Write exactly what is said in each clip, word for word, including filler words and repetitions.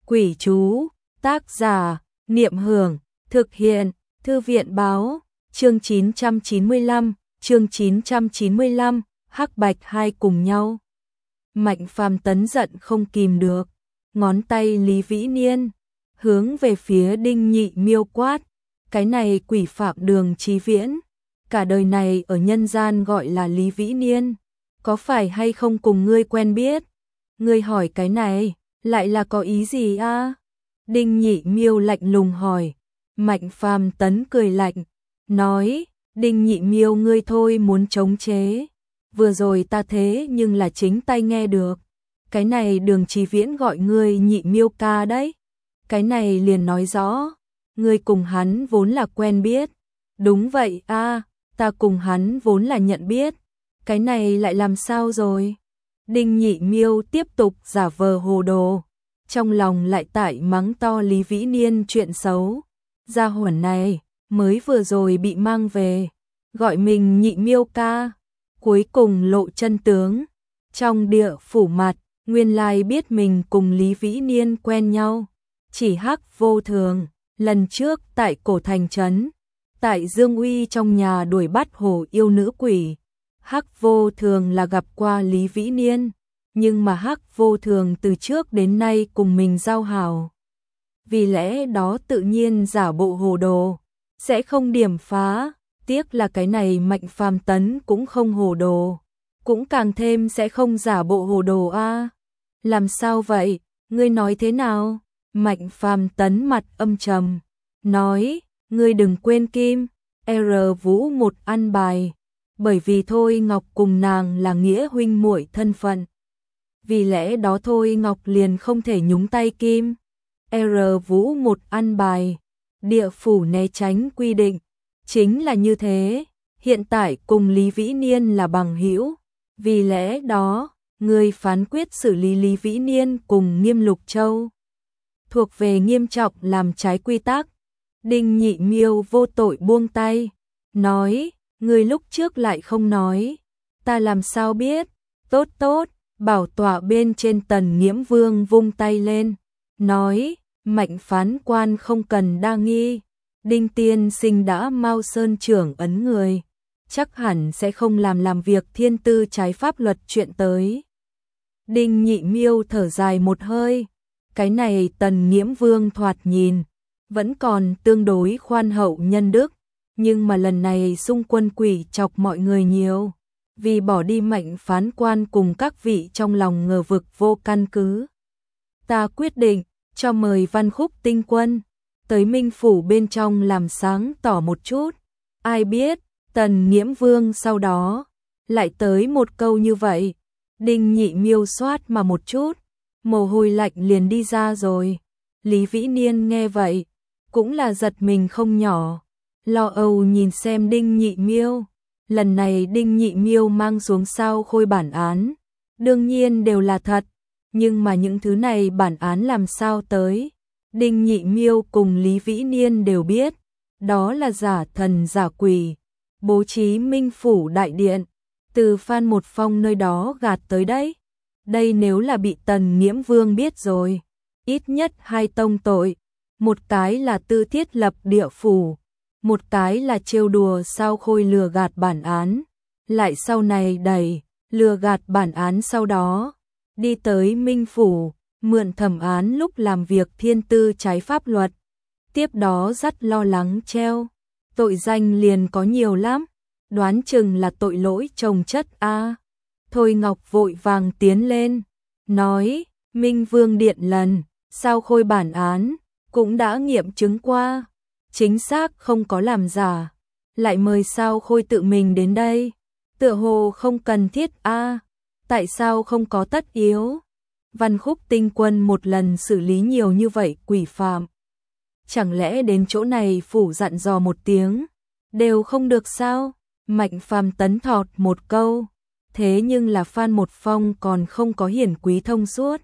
Quỷ chú, tác giả, Niệm Hưởng, thực hiện, Thư viện báo, chương chín trăm chín mươi lăm, chương chín trăm chín mươi lăm, hắc bạch hai cùng nhau. Mạnh Phàm Tấn giận không kìm được, ngón tay Lý Vĩ Niên, hướng về phía Đinh Nhị Miêu quát, cái này quỷ phạm Đường Chí Viễn, cả đời này ở nhân gian gọi là Lý Vĩ Niên, có phải hay không cùng ngươi quen biết? Ngươi hỏi cái này, lại là có ý gì a? Đinh Nhị Miêu lạnh lùng hỏi. Mạnh Phàm Tấn cười lạnh, nói, Đinh Nhị Miêu ngươi thôi muốn chống chế. Vừa rồi ta thế nhưng là chính tay nghe được. Cái này Đường Chí Viễn gọi ngươi Nhị Miêu ca đấy. Cái này liền nói rõ, ngươi cùng hắn vốn là quen biết. Đúng vậy a, ta cùng hắn vốn là nhận biết. Cái này lại làm sao rồi? Đinh Nhị Miêu tiếp tục giả vờ hồ đồ, trong lòng lại tại mắng to Lý Vĩ Niên chuyện xấu. Gia hỏa này mới vừa rồi bị mang về, gọi mình Nhị Miêu ca, cuối cùng lộ chân tướng. Trong địa phủ mặt, nguyên lai biết mình cùng Lý Vĩ Niên quen nhau, chỉ Hắc Vô Thường, lần trước tại cổ thành trấn, tại Dương Uy trong nhà đuổi bắt hồ yêu nữ quỷ. Hắc Vô Thường là gặp qua Lý Vĩ Niên, nhưng mà Hắc Vô Thường từ trước đến nay cùng mình giao hảo. Vì lẽ đó tự nhiên giả bộ hồ đồ, sẽ không điểm phá, tiếc là cái này Mạnh Phàm Tấn cũng không hồ đồ, cũng càng thêm sẽ không giả bộ hồ đồ a. Làm sao vậy, ngươi nói thế nào? Mạnh Phàm Tấn mặt âm trầm, nói, ngươi đừng quên Kim, R Vũ một ăn bài. Bởi vì Thôi Ngọc cùng nàng là nghĩa huynh muội thân phận. Vì lẽ đó Thôi Ngọc liền không thể nhúng tay Kim R Vũ một ăn bài. Địa phủ né tránh quy định, chính là như thế. Hiện tại cùng Lý Vĩ Niên là bằng hữu, vì lẽ đó, người phán quyết xử lý Lý Vĩ Niên cùng Nghiêm Lục Châu thuộc về nghiêm trọng làm trái quy tắc. Đinh Nhị Miêu vô tội buông tay, nói, người lúc trước lại không nói, ta làm sao biết? Tốt tốt, bảo tọa bên trên Tần Nghiễm Vương vung tay lên, nói, Mạnh phán quan không cần đa nghi, Đinh tiên sinh đã Mao Sơn trưởng ấn người, chắc hẳn sẽ không làm làm việc thiên tư trái pháp luật chuyện tới. Đinh Nhị Miêu thở dài một hơi, cái này Tần Nghiễm Vương thoạt nhìn vẫn còn tương đối khoan hậu nhân đức, nhưng mà lần này xung quân quỷ chọc mọi người nhiều, vì bỏ đi Mạnh phán quan cùng các vị trong lòng ngờ vực vô căn cứ. Ta quyết định cho mời Văn Khúc tinh quân tới Minh phủ bên trong làm sáng tỏ một chút. Ai biết Tần Nghiễm Vương sau đó lại tới một câu như vậy. Đinh Nhị Miêu soát mà một chút, mồ hôi lạnh liền đi ra rồi. Lý Vĩ Niên nghe vậy cũng là giật mình không nhỏ, lo âu nhìn xem Đinh Nhị Miêu. Lần này Đinh Nhị Miêu mang xuống sao khôi bản án, đương nhiên đều là thật, nhưng mà những thứ này bản án làm sao tới? Đinh Nhị Miêu cùng Lý Vĩ Niên đều biết, đó là giả thần giả quỷ, bố trí Minh phủ đại điện, từ Phan Một Phong nơi đó gạt tới đấy. Đây nếu là bị Tần Nghiễm Vương biết rồi, ít nhất hai tông tội, một cái là tư thiết lập địa phủ, một cái là trêu đùa sao khôi lừa gạt bản án, lại sau này đẩy lừa gạt bản án, sau đó đi tới Minh phủ, mượn thẩm án lúc làm việc thiên tư trái pháp luật, tiếp đó dắt lo lắng treo, tội danh liền có nhiều lắm, đoán chừng là tội lỗi chồng chất a. Thôi Ngọc vội vàng tiến lên, nói, Minh Vương điện lần, sao khôi bản án cũng đã nghiệm chứng qua, chính xác không có làm giả, lại mời sao khôi tự mình đến đây, tựa hồ không cần thiết a. Tại sao không có tất yếu? Văn Khúc tinh quân một lần xử lý nhiều như vậy quỷ phạm, chẳng lẽ đến chỗ này phủ dặn dò một tiếng đều không được sao? Mạnh Phàm Tấn thọt một câu, thế nhưng là Phan Một Phong còn không có hiển quý thông suốt.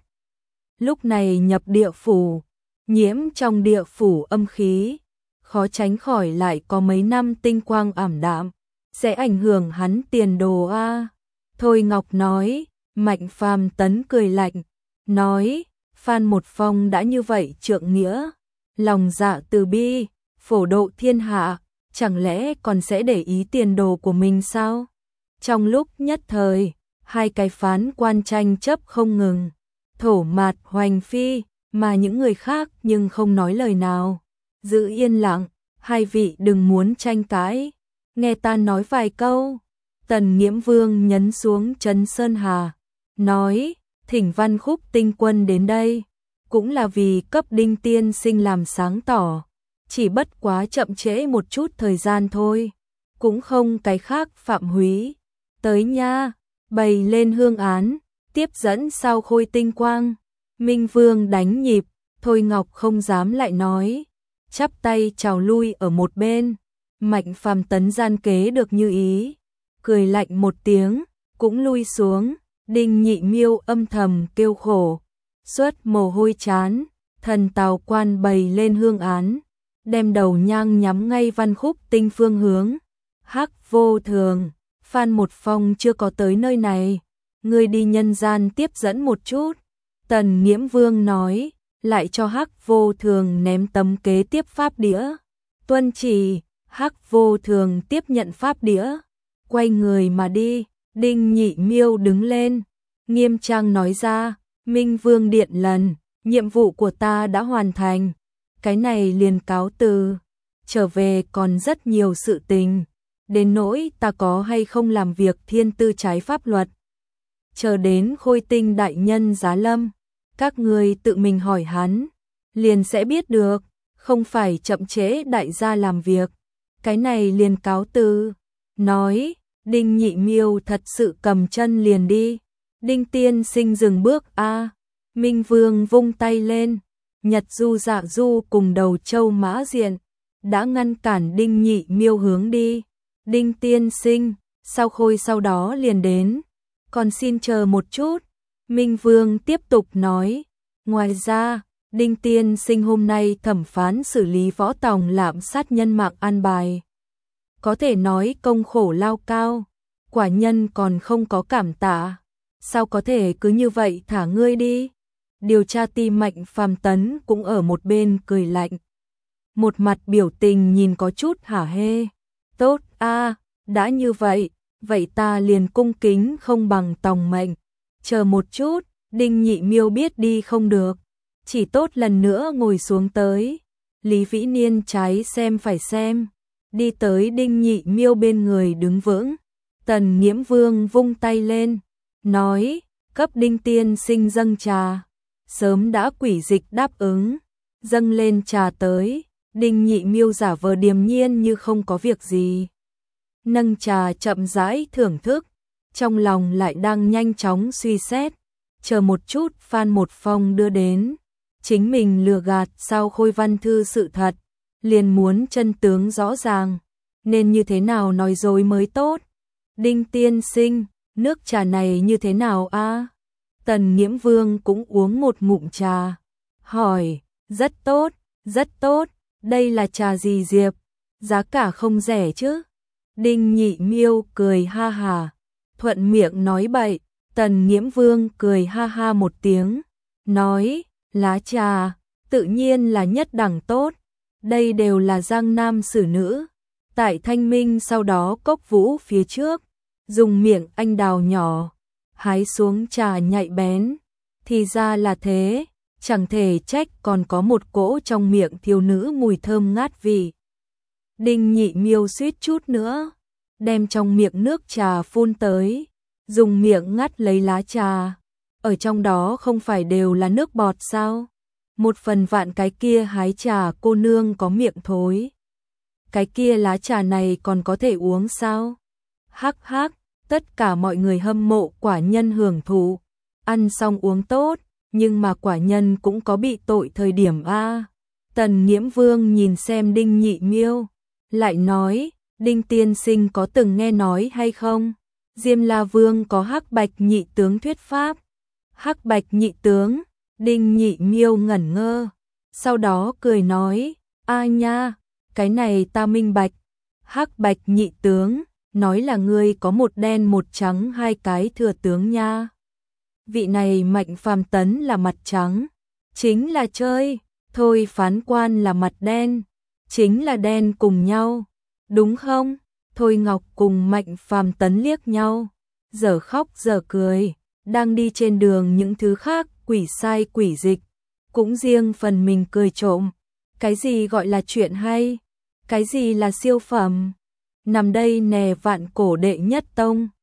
Lúc này nhập địa phủ, nhiễm trong địa phủ âm khí, khó tránh khỏi lại có mấy năm tinh quang ảm đạm, sẽ ảnh hưởng hắn tiền đồ a. Thôi Ngọc nói. Mạnh Phàm Tấn cười lạnh, nói, Phan Một Phong đã như vậy trượng nghĩa, lòng dạ từ bi, phổ độ thiên hạ, chẳng lẽ còn sẽ để ý tiền đồ của mình sao? Trong lúc nhất thời, hai cái phán quan tranh chấp không ngừng, Thổ Mạt, Hoành Phi, mà những người khác nhưng không nói lời nào. Giữ yên lặng, hai vị đừng muốn tranh cãi, nghe ta nói vài câu. Tần Nghiễm Vương nhấn xuống Trấn Sơn Hà, nói, thỉnh Văn Khúc tinh quân đến đây, cũng là vì cấp Đinh tiên sinh làm sáng tỏ, chỉ bất quá chậm trễ một chút thời gian thôi, cũng không cái khác. Phạm Húy, tới nha, bày lên hương án, tiếp dẫn sao khôi tinh quang. Minh Vương đánh nhịp, Thôi Ngọc không dám lại nói, chắp tay chào lui ở một bên. Mạnh Phàm Tấn gian kế được như ý, cười lạnh một tiếng, cũng lui xuống. Đinh Nhị Miêu âm thầm kêu khổ, suốt mồ hôi chán. Thần Tào Quan bày lên hương án, đem đầu nhang nhắm ngay Văn Khúc tinh phương hướng. Hắc Vô Thường, Phan Một Phong chưa có tới nơi này, ngươi đi nhân gian tiếp dẫn một chút. Tần Nghiễm Vương nói, lại cho Hắc Vô Thường ném tấm kế tiếp pháp đĩa. Tuân chỉ. Hắc Vô Thường tiếp nhận pháp đĩa, quay người mà đi. Đinh Nhị Miêu đứng lên, nghiêm trang nói ra, Minh Vương điện lần, nhiệm vụ của ta đã hoàn thành, cái này liền cáo từ, trở về còn rất nhiều sự tình, đến nỗi ta có hay không làm việc thiên tư trái pháp luật. Chờ đến Khôi Tinh đại nhân giá lâm, các ngươi tự mình hỏi hắn, liền sẽ biết được, không phải chậm trễ đại gia làm việc, cái này liền cáo từ. Nói, Đinh Nhị Miêu thật sự cầm chân liền đi. Đinh tiên sinh dừng bước a. Minh Vương vung tay lên, Nhật Du Dạ Du cùng Đầu Châu Mã Diện đã ngăn cản Đinh Nhị Miêu hướng đi. Đinh tiên sinh, Sao Khôi sau đó liền đến, còn xin chờ một chút. Minh Vương tiếp tục nói, ngoài ra, Đinh tiên sinh hôm nay thẩm phán xử lý Võ Tòng lạm sát nhân mạng an bài, có thể nói công khổ lao cao, quả nhân còn không có cảm tạ, sao có thể cứ như vậy thả ngươi đi. Điều tra ti Mạnh Phàm Tấn cũng ở một bên cười lạnh, một mặt biểu tình nhìn có chút hả hê. Tốt a, đã như vậy, vậy ta liền cung kính không bằng tòng mệnh. Chờ một chút, Đinh Nhị Miêu biết đi không được, chỉ tốt lần nữa ngồi xuống tới. Lý Vĩ Niên trái xem phải xem, đi tới Đinh Nhị Miêu bên người đứng vững. Tần Nghiễm Vương vung tay lên, nói, cấp Đinh tiên sinh dâng trà. Sớm đã quỷ dịch đáp ứng, dâng lên trà tới. Đinh Nhị Miêu giả vờ điềm nhiên như không có việc gì, nâng trà chậm rãi thưởng thức, trong lòng lại đang nhanh chóng suy xét. Chờ một chút, Phan Một Phong đưa đến, chính mình lừa gạt Sao Khôi văn thư sự thật, liền muốn chân tướng rõ ràng, nên như thế nào nói dối mới tốt. Đinh tiên sinh, nước trà này như thế nào a? Tần Nghiễm Vương cũng uống một ngụm trà, hỏi, rất tốt, rất tốt, đây là trà gì Diệp? Giá cả không rẻ chứ? Đinh Nhị Miêu cười ha hà, thuận miệng nói bậy. Tần Nghiễm Vương cười ha ha một tiếng, nói, lá trà, tự nhiên là nhất đẳng tốt, đây đều là giang nam sử nữ, tại Thanh Minh sau đó Cốc Vũ phía trước, dùng miệng anh đào nhỏ, hái xuống trà nhạy bén, thì ra là thế, chẳng thể trách còn có một cỗ trong miệng thiếu nữ mùi thơm ngát vị. Đinh Nhị Miêu suýt chút nữa, đem trong miệng nước trà phun tới, dùng miệng ngắt lấy lá trà, ở trong đó không phải đều là nước bọt sao? Một phần vạn cái kia hái trà cô nương có miệng thối, cái kia lá trà này còn có thể uống sao? Hắc hắc, tất cả mọi người hâm mộ quả nhân hưởng thụ, ăn xong uống tốt, nhưng mà quả nhân cũng có bị tội thời điểm a. Tần Nghiễm Vương nhìn xem Đinh Nhị Miêu, lại nói, Đinh tiên sinh có từng nghe nói hay không? Diêm La Vương có Hắc Bạch nhị tướng thuyết pháp. Hắc Bạch nhị tướng, Đinh Nhị Miêu ngẩn ngơ, sau đó cười nói, a nha, cái này ta minh bạch. Hắc Bạch nhị tướng, nói là ngươi có một đen một trắng hai cái thừa tướng nha. Vị này Mạnh Phàm Tấn là mặt trắng, chính là chơi, thôi phán quan là mặt đen, chính là đen cùng nhau, đúng không? Thôi Ngọc cùng Mạnh Phàm Tấn liếc nhau, giờ khóc giờ cười, đang đi trên đường những thứ khác quỷ sai quỷ dịch, cũng riêng phần mình cười trộm. Cái gì gọi là chuyện hay? Cái gì là siêu phẩm? Nằm đây nè vạn cổ đệ nhất tông.